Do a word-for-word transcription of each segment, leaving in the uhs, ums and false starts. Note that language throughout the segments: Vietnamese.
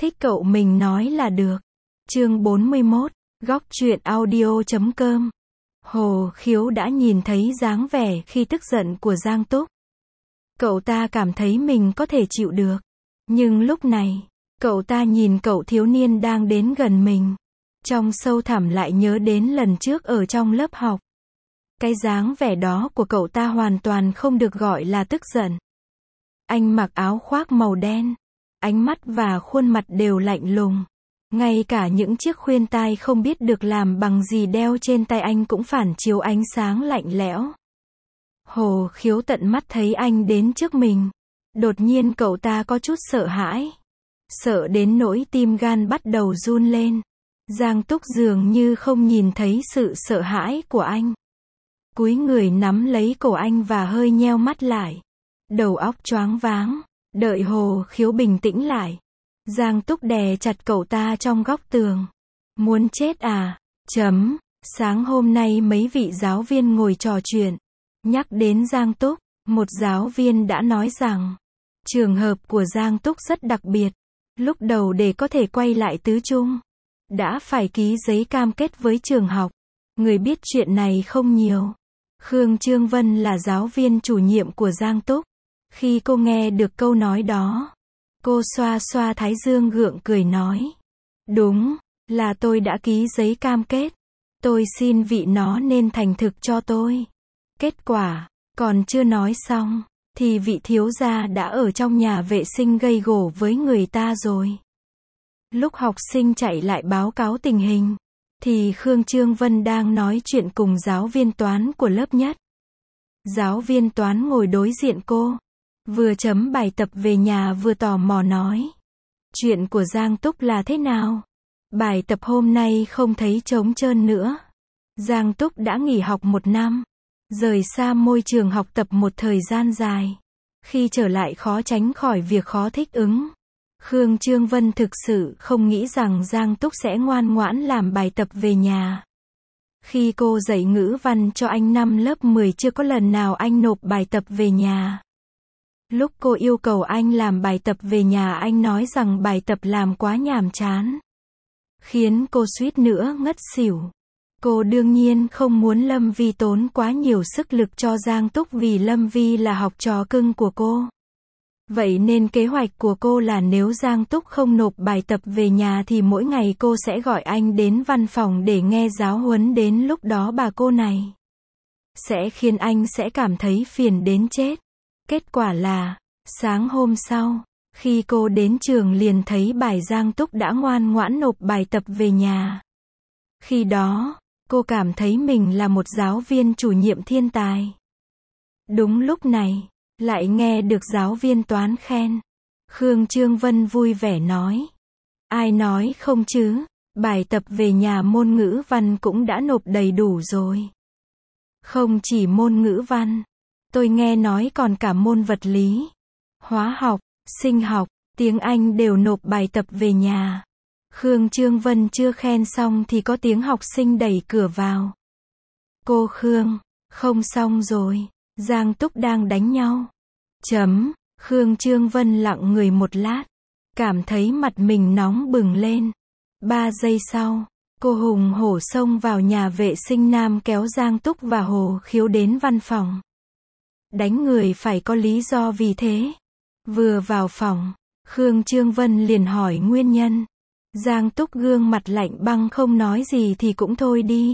thích cậu mình nói là được. Chương bốn mươi mốt, góc truyện audio chấm com. Hồ Khiếu đã nhìn thấy dáng vẻ khi tức giận của Giang Túc. Cậu ta cảm thấy mình có thể chịu được. Nhưng lúc này, cậu ta nhìn cậu thiếu niên đang đến gần mình. Trong sâu thẳm lại nhớ đến lần trước ở trong lớp học. Cái dáng vẻ đó của cậu ta hoàn toàn không được gọi là tức giận. Anh mặc áo khoác màu đen. Ánh mắt và khuôn mặt đều lạnh lùng. Ngay cả những chiếc khuyên tai không biết được làm bằng gì đeo trên tay anh cũng phản chiếu ánh sáng lạnh lẽo. Hồ Khiếu tận mắt thấy anh đến trước mình. Đột nhiên cậu ta có chút sợ hãi. Sợ đến nỗi tim gan bắt đầu run lên. Giang Túc dường như không nhìn thấy sự sợ hãi của anh. Cúi người nắm lấy cổ anh và hơi nheo mắt lại. Đầu óc choáng váng. Đợi Hồ Khiếu bình tĩnh lại. Giang Túc đè chặt cậu ta trong góc tường. Muốn chết à? Chấm. Sáng hôm nay mấy vị giáo viên ngồi trò chuyện. Nhắc đến Giang Túc, một giáo viên đã nói rằng trường hợp của Giang Túc rất đặc biệt. Lúc đầu để có thể quay lại tứ trung, đã phải ký giấy cam kết với trường học. Người biết chuyện này không nhiều. Khương Trương Vân là giáo viên chủ nhiệm của Giang Túc. Khi cô nghe được câu nói đó, cô xoa xoa thái dương gượng cười nói. Đúng, là tôi đã ký giấy cam kết. Tôi xin vị nó nên thành thực cho tôi. Kết quả, còn chưa nói xong, thì vị thiếu gia đã ở trong nhà vệ sinh gây gổ với người ta rồi. Lúc học sinh chạy lại báo cáo tình hình, thì Khương Trương Vân đang nói chuyện cùng giáo viên toán của lớp nhất. Giáo viên toán ngồi đối diện cô, vừa chấm bài tập về nhà vừa tò mò nói. Chuyện của Giang Túc là thế nào? Bài tập hôm nay không thấy trống trơn nữa. Giang Túc đã nghỉ học một năm. Rời xa môi trường học tập một thời gian dài. Khi trở lại khó tránh khỏi việc khó thích ứng. Khương Trương Vân thực sự không nghĩ rằng Giang Túc sẽ ngoan ngoãn làm bài tập về nhà. Khi cô dạy ngữ văn cho anh năm lớp mười chưa có lần nào anh nộp bài tập về nhà. Lúc cô yêu cầu anh làm bài tập về nhà anh nói rằng bài tập làm quá nhàm chán. Khiến cô suýt nữa ngất xỉu. Cô đương nhiên không muốn Lâm Vi tốn quá nhiều sức lực cho Giang Túc vì Lâm Vi là học trò cưng của cô. Vậy nên kế hoạch của cô là nếu Giang Túc không nộp bài tập về nhà thì mỗi ngày cô sẽ gọi anh đến văn phòng để nghe giáo huấn, đến lúc đó bà cô này sẽ khiến anh sẽ cảm thấy phiền đến chết. Kết quả là, sáng hôm sau, khi cô đến trường liền thấy bài Giang Túc đã ngoan ngoãn nộp bài tập về nhà. Khi đó, cô cảm thấy mình là một giáo viên chủ nhiệm thiên tài. Đúng lúc này, lại nghe được giáo viên toán khen. Khương Trương Vân vui vẻ nói. Ai nói không chứ, bài tập về nhà môn ngữ văn cũng đã nộp đầy đủ rồi. Không chỉ môn ngữ văn, tôi nghe nói còn cả môn vật lý, hóa học, sinh học, tiếng Anh đều nộp bài tập về nhà. Khương Trương Vân chưa khen xong thì có tiếng học sinh đẩy cửa vào. Cô Khương, không xong rồi, Giang Túc đang đánh nhau. Chấm, Khương Trương Vân lặng người một lát, cảm thấy mặt mình nóng bừng lên. Ba giây sau, cô hùng hổ xông vào nhà vệ sinh nam kéo Giang Túc và Hồ Khiếu đến văn phòng. Đánh người phải có lý do, vì thế. Vừa vào phòng, Khương Trương Vân liền hỏi nguyên nhân. Giang Túc gương mặt lạnh băng không nói gì thì cũng thôi đi.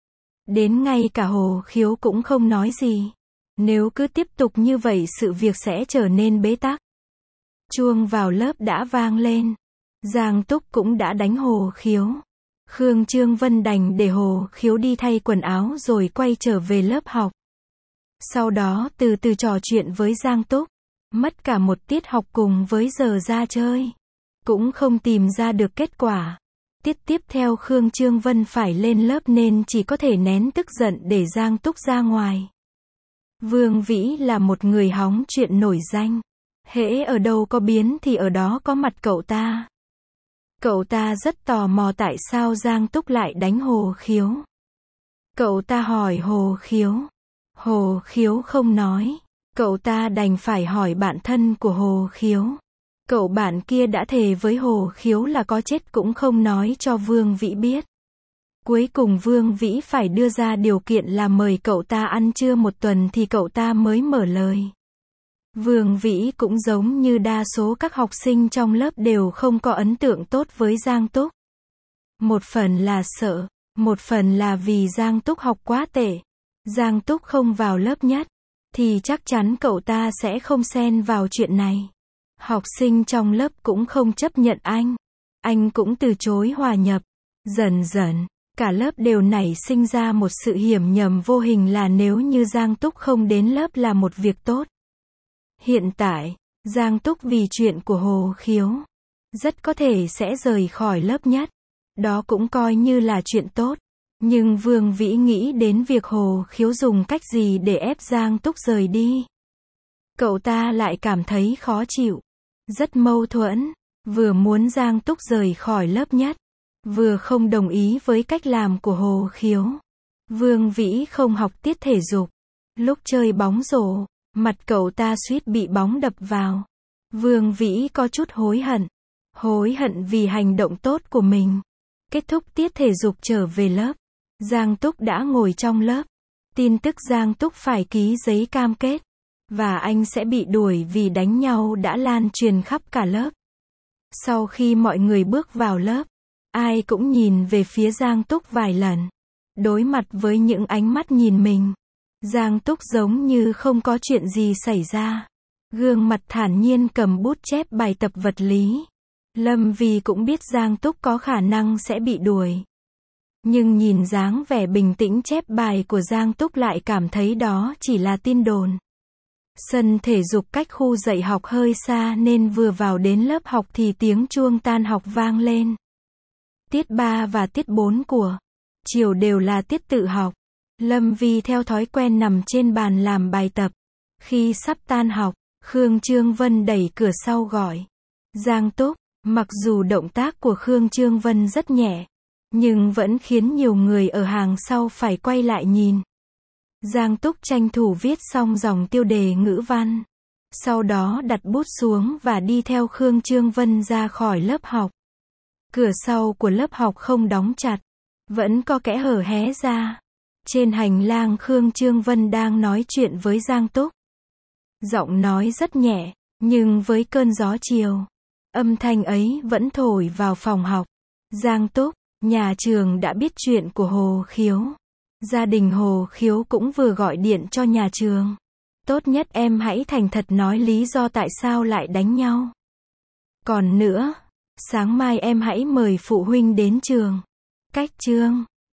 Đến ngay cả Hồ Khiếu cũng không nói gì. Nếu cứ tiếp tục như vậy sự việc sẽ trở nên bế tắc. Chuông vào lớp đã vang lên. Giang Túc cũng đã đánh Hồ Khiếu. Khương Trương Vân đành để Hồ Khiếu đi thay quần áo rồi quay trở về lớp học. Sau đó từ từ trò chuyện với Giang Túc. Mất cả một tiết học cùng với giờ ra chơi. Cũng không tìm ra được kết quả. Tiết tiếp theo Khương Trương Vân phải lên lớp nên chỉ có thể nén tức giận để Giang Túc ra ngoài. Vương Vĩ là một người hóng chuyện nổi danh. Hễ ở đâu có biến thì ở đó có mặt cậu ta. Cậu ta rất tò mò tại sao Giang Túc lại đánh Hồ Khiếu. Cậu ta hỏi Hồ Khiếu. Hồ Khiếu không nói. Cậu ta đành phải hỏi bạn thân của Hồ Khiếu. Cậu bạn kia đã thề với Hồ Khiếu là có chết cũng không nói cho Vương Vĩ biết. Cuối cùng Vương Vĩ phải đưa ra điều kiện là mời cậu ta ăn trưa một tuần thì cậu ta mới mở lời. Vương Vĩ cũng giống như đa số các học sinh trong lớp đều không có ấn tượng tốt với Giang Túc. Một phần là sợ, một phần là vì Giang Túc học quá tệ. Giang Túc không vào lớp nhất, thì chắc chắn cậu ta sẽ không xen vào chuyện này. Học sinh trong lớp cũng không chấp nhận anh. Anh cũng từ chối hòa nhập. Dần dần, cả lớp đều nảy sinh ra một sự hiểu nhầm vô hình là nếu như Giang Túc không đến lớp là một việc tốt. Hiện tại, Giang Túc vì chuyện của Hồ Khiếu, rất có thể sẽ rời khỏi lớp nhất. Đó cũng coi như là chuyện tốt. Nhưng Vương Vĩ nghĩ đến việc Hồ Khiếu dùng cách gì để ép Giang Túc rời đi. Cậu ta lại cảm thấy khó chịu. Rất mâu thuẫn. Vừa muốn Giang Túc rời khỏi lớp nhất, vừa không đồng ý với cách làm của Hồ Khiếu. Vương Vĩ không học tiết thể dục. Lúc chơi bóng rổ, mặt cậu ta suýt bị bóng đập vào. Vương Vĩ có chút hối hận. Hối hận vì hành động tốt của mình. Kết thúc tiết thể dục trở về lớp. Giang Túc đã ngồi trong lớp. Tin tức Giang Túc phải ký giấy cam kết. Và anh sẽ bị đuổi vì đánh nhau đã lan truyền khắp cả lớp. Sau khi mọi người bước vào lớp, ai cũng nhìn về phía Giang Túc vài lần. Đối mặt với những ánh mắt nhìn mình, Giang Túc giống như không có chuyện gì xảy ra. Gương mặt thản nhiên cầm bút chép bài tập vật lý. Lâm Vy cũng biết Giang Túc có khả năng sẽ bị đuổi. Nhưng nhìn dáng vẻ bình tĩnh chép bài của Giang Túc lại cảm thấy đó chỉ là tin đồn. Sân thể dục cách khu dạy học hơi xa nên vừa vào đến lớp học thì tiếng chuông tan học vang lên. Tiết ba và tiết bốn của chiều đều là tiết tự học. Lâm Vy theo thói quen nằm trên bàn làm bài tập. Khi sắp tan học, Khương Trương Vân đẩy cửa sau gọi. Giang Túc, mặc dù động tác của Khương Trương Vân rất nhẹ, nhưng vẫn khiến nhiều người ở hàng sau phải quay lại nhìn. Giang Túc tranh thủ viết xong dòng tiêu đề ngữ văn. Sau đó đặt bút xuống và đi theo Khương Trương Vân ra khỏi lớp học. Cửa sau của lớp học không đóng chặt. Vẫn có kẽ hở hé ra. Trên hành lang Khương Trương Vân đang nói chuyện với Giang Túc. Giọng nói rất nhẹ, nhưng với cơn gió chiều, âm thanh ấy vẫn thổi vào phòng học. Giang Túc, nhà trường đã biết chuyện của Hồ Khiếu. Gia đình Hồ Khiếu cũng vừa gọi điện cho nhà trường. Tốt nhất em hãy thành thật nói lý do tại sao lại đánh nhau. Còn nữa, sáng mai em hãy mời phụ huynh đến trường. Cách chương